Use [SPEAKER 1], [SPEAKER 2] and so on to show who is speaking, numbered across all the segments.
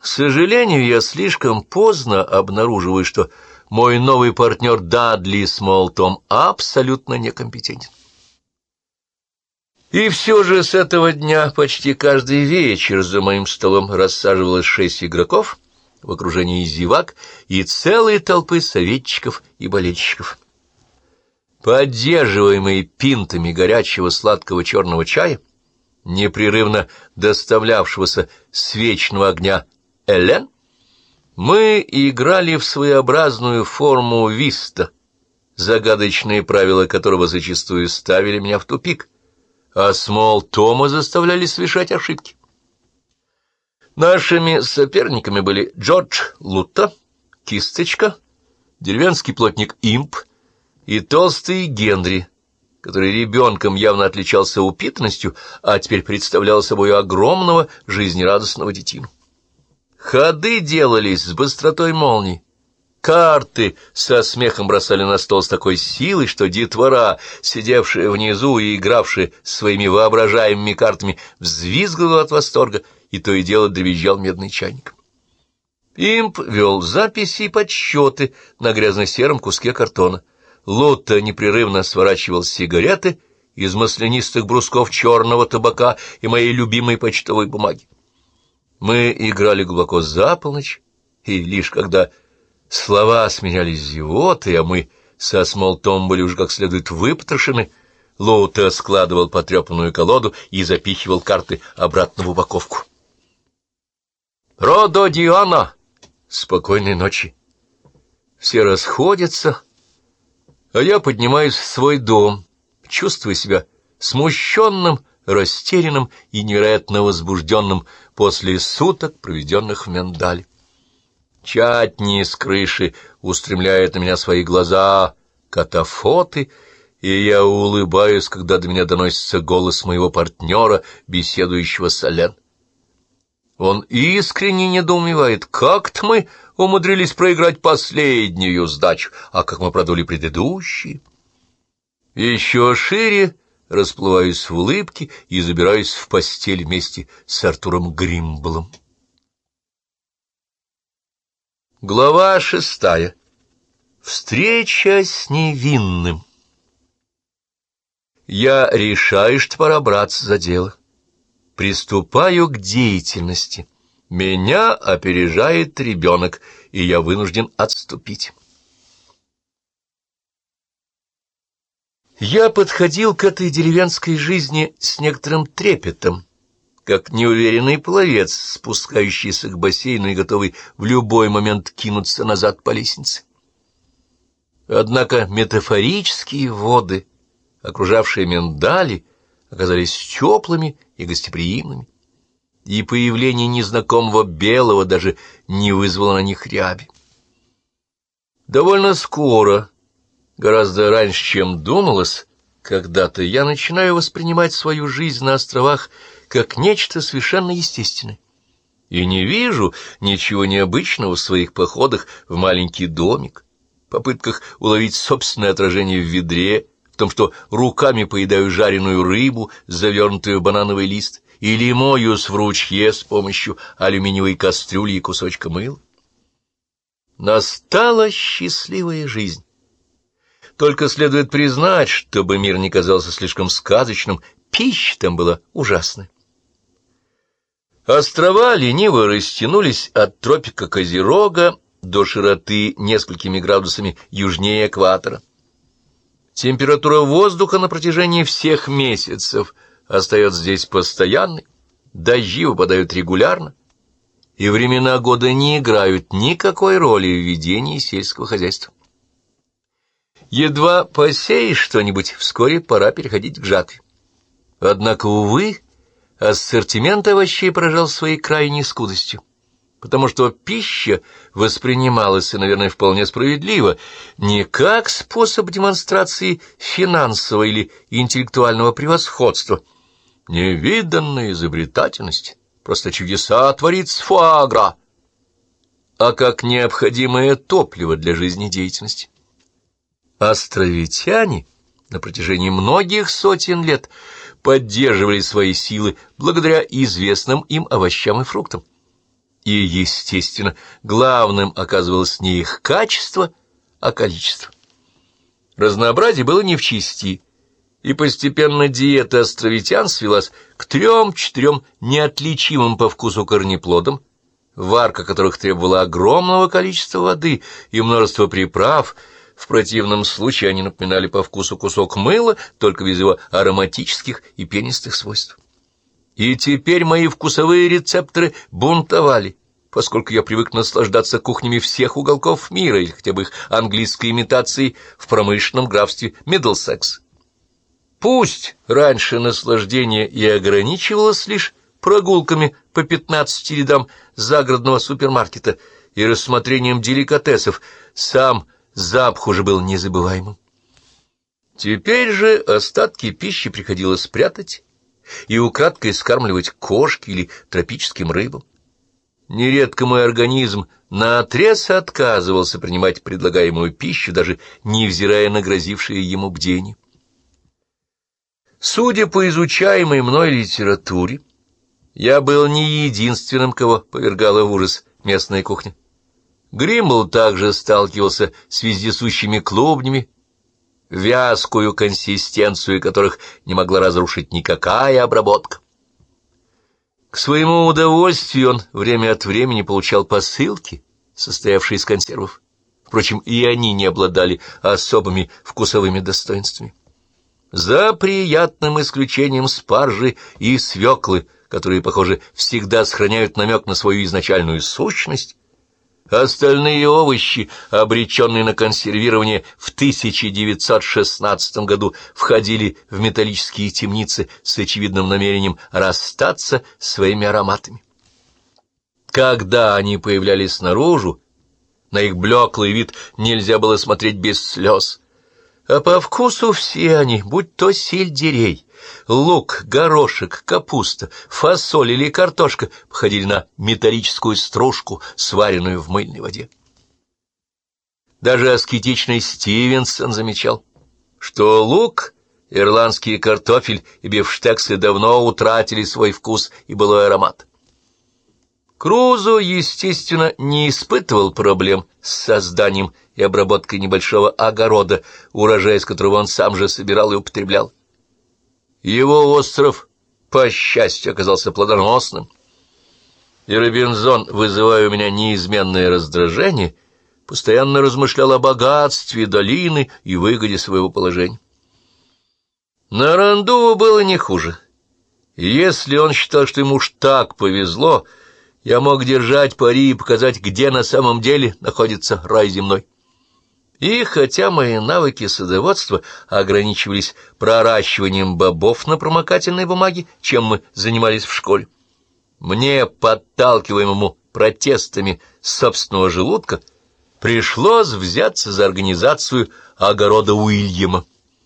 [SPEAKER 1] К сожалению, я слишком поздно обнаруживаю, что мой новый партнер Дадли Смолтом абсолютно некомпетентен. И все же с этого дня почти каждый вечер за моим столом рассаживалось 6 игроков в окружении зевак и целые толпы советчиков и болельщиков. Поддерживаемые пинтами горячего сладкого черного чая, непрерывно доставлявшегося с вечного огня Элен, мы играли в своеобразную форму виста, загадочные правила которого зачастую ставили меня в тупик, а Смолтома заставляли совершать ошибки. Нашими соперниками были Джордж Лутта, Кисточка, деревенский плотник Имп и толстый Генри, который ребенком явно отличался упитанностью, а теперь представлял собой огромного жизнерадостного детину. Ходы делались с быстротой молнии. Карты со смехом бросали на стол с такой силой, что детвора, сидевшая внизу и игравшая своими воображаемыми картами, взвизгнула от восторга, и то и дело дребезжал медный чайник. Имп вел записи и подсчеты на грязно-сером куске картона. Лотто непрерывно сворачивал сигареты из маслянистых брусков черного табака и моей любимой почтовой бумаги. Мы играли глубоко за полночь, и лишь когда слова сменялись зевотой, а мы со Смолтом были уже как следует выпотрошены, Лотто складывал потрепанную колоду и запихивал карты обратно в упаковку. «Родо Диана! Спокойной ночи!» Все расходятся, а я поднимаюсь в свой дом, чувствуя себя смущенным, растерянным и невероятно возбужденным после суток, проведенных в Миндале. Чатни с крыши устремляет на меня свои глаза, катафоты, и я улыбаюсь, когда до меня доносится голос моего партнера, беседующего с Элен. Он искренне недоумевает, как-то мы умудрились проиграть последнюю сдачу, а как мы продули предыдущие. Еще шире расплываюсь в улыбке и забираюсь в постель вместе с Артуром Гримблом. Глава 6. Встреча с невинным. Я решаю, что пора браться за дело. Приступаю к деятельности. Меня опережает ребенок, и я вынужден отступить. Я подходил к этой деревенской жизни с некоторым трепетом, как неуверенный пловец, спускающийся к бассейну и готовый в любой момент кинуться назад по лестнице. Однако метафорические воды, окружавшие Миндали, оказались теплыми и гостеприимными, и появление незнакомого белого даже не вызвало на них ряби. Довольно скоро, гораздо раньше, чем думалось, когда-то я начинаю воспринимать свою жизнь на островах как нечто совершенно естественное, и не вижу ничего необычного в своих походах в маленький домик, попытках уловить собственное отражение в ведре, в том, что руками поедаю жареную рыбу, завернутую в банановый лист, или моюсь в ручье с помощью алюминиевой кастрюли и кусочка мыла. Настала счастливая жизнь. Только следует признать, чтобы мир не казался слишком сказочным, пища там была ужасная. Острова лениво растянулись от тропика Козерога до широты несколькими градусами южнее экватора. Температура воздуха на протяжении всех месяцев остается здесь постоянной, дожди выпадают регулярно, и времена года не играют никакой роли в ведении сельского хозяйства. Едва посеешь что-нибудь, вскоре пора переходить к жатве. Однако, увы, ассортимент овощей поражал своей крайней скудостью, потому что пища воспринималась, и, наверное, вполне справедливо, не как способ демонстрации финансового или интеллектуального превосходства. Невиданная изобретательность, просто чудеса творит с фуагра, а как необходимое топливо для жизнедеятельности. Островитяне на протяжении многих сотен лет поддерживали свои силы благодаря известным им овощам и фруктам. И, естественно, главным оказывалось не их качество, а количество. Разнообразие было не в чести, и постепенно диета островитян свелась к 3-4 неотличимым по вкусу корнеплодам, варка которых требовала огромного количества воды и множества приправ. В противном случае они напоминали по вкусу кусок мыла, только без его ароматических и пенистых свойств. И теперь мои вкусовые рецепторы бунтовали, поскольку я привык наслаждаться кухнями всех уголков мира или хотя бы их английской имитацией в промышленном графстве Миддлсекс. Пусть раньше наслаждение и ограничивалось лишь прогулками по 15 рядам загородного супермаркета и рассмотрением деликатесов, сам запах уже был незабываемым. Теперь же остатки пищи приходилось прятать и украдкой скармливать кошке или тропическим рыбам. Нередко мой организм наотрез отказывался принимать предлагаемую пищу, даже невзирая на грозившее ему бдение. Судя по изучаемой мной литературе, я был не единственным, кого повергала в ужас местная кухня. Гримбл также сталкивался с вездесущими клубнями, вязкую консистенцию которых не могла разрушить никакая обработка. К своему удовольствию он время от времени получал посылки, состоявшие из консервов. Впрочем, и они не обладали особыми вкусовыми достоинствами. За приятным исключением спаржи и свеклы, которые, похоже, всегда сохраняют намек на свою изначальную сущность, остальные овощи, обреченные на консервирование в 1916 году, входили в металлические темницы с очевидным намерением расстаться с своими ароматами. Когда они появлялись наружу, на их блеклый вид нельзя было смотреть без слез. А по вкусу все они, будь то сельдерей, лук, горошек, капуста, фасоль или картошка, походили на металлическую стружку, сваренную в мыльной воде. Даже аскетичный Стивенсон замечал, что лук, ирландский картофель и бифштексы давно утратили свой вкус и былой аромат. Крузо, естественно, не испытывал проблем с созданием и обработкой небольшого огорода, урожай из которого он сам же собирал и употреблял. Его остров, по счастью, оказался плодоносным, и Робинзон, вызывая у меня неизменное раздражение, постоянно размышлял о богатстве долины и выгоде своего положения. На Рандуву было не хуже. И если он считал, что ему уж так повезло, я мог держать пари и показать, где на самом деле находится рай земной. И хотя мои навыки садоводства ограничивались проращиванием бобов на промокательной бумаге, чем мы занимались в школе, мне, подталкиваемому протестами собственного желудка, пришлось взяться за организацию огорода Уильяма.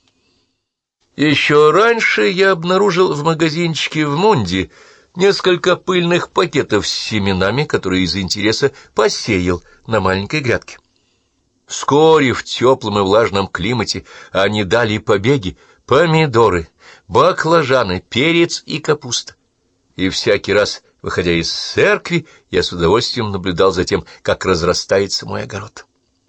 [SPEAKER 1] Еще раньше я обнаружил в магазинчике в Мунди несколько пыльных пакетов с семенами, которые из интереса посеял на маленькой грядке. Вскоре в теплом и влажном климате они дали побеги: помидоры, баклажаны, перец и капуста. И всякий раз, выходя из церкви, я с удовольствием наблюдал за тем, как разрастается мой огород.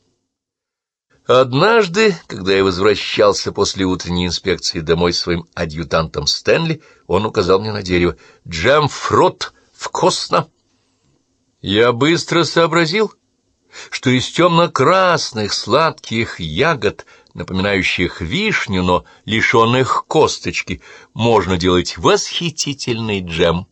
[SPEAKER 1] Однажды, когда я возвращался после утренней инспекции домой с своим адъютантом Стэнли, он указал мне на дерево. «Джемфрут! Вкусно!» Я быстро сообразил, что из темно-красных сладких ягод, напоминающих вишню, но лишенных косточки, можно делать восхитительный джем.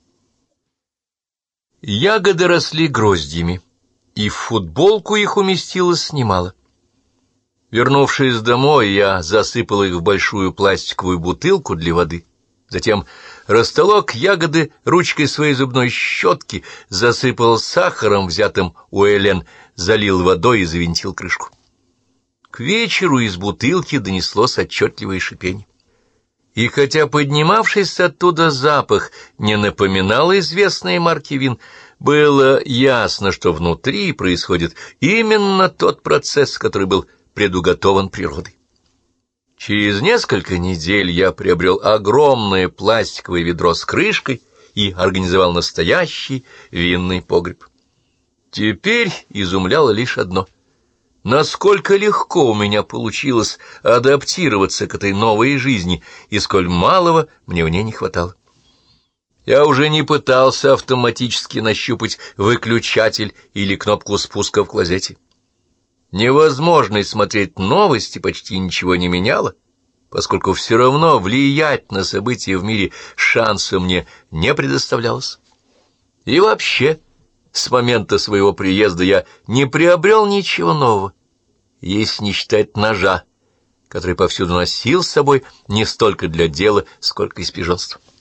[SPEAKER 1] Ягоды росли гроздьями, и в футболку их уместилось немало. Вернувшись домой, я засыпал их в большую пластиковую бутылку для воды, затем растолок ягоды ручкой своей зубной щетки, засыпал сахаром, взятым у Элен, залил водой и завинтил крышку. К вечеру из бутылки донеслось отчетливое шипение. И хотя поднимавшийся оттуда запах не напоминал известные марки вин, было ясно, что внутри происходит именно тот процесс, который был предуготован природой. Через несколько недель я приобрел огромное пластиковое ведро с крышкой и организовал настоящий винный погреб. Теперь изумляло лишь одно: насколько легко у меня получилось адаптироваться к этой новой жизни, и сколь малого мне в ней не хватало. Я уже не пытался автоматически нащупать выключатель или кнопку спуска в клозете. Невозможность смотреть новости почти ничего не меняло, поскольку все равно влиять на события в мире шанса мне не предоставлялось. И вообще, с момента своего приезда я не приобрел ничего нового, если не считать ножа, который повсюду носил с собой не столько для дела, сколько из пижонства.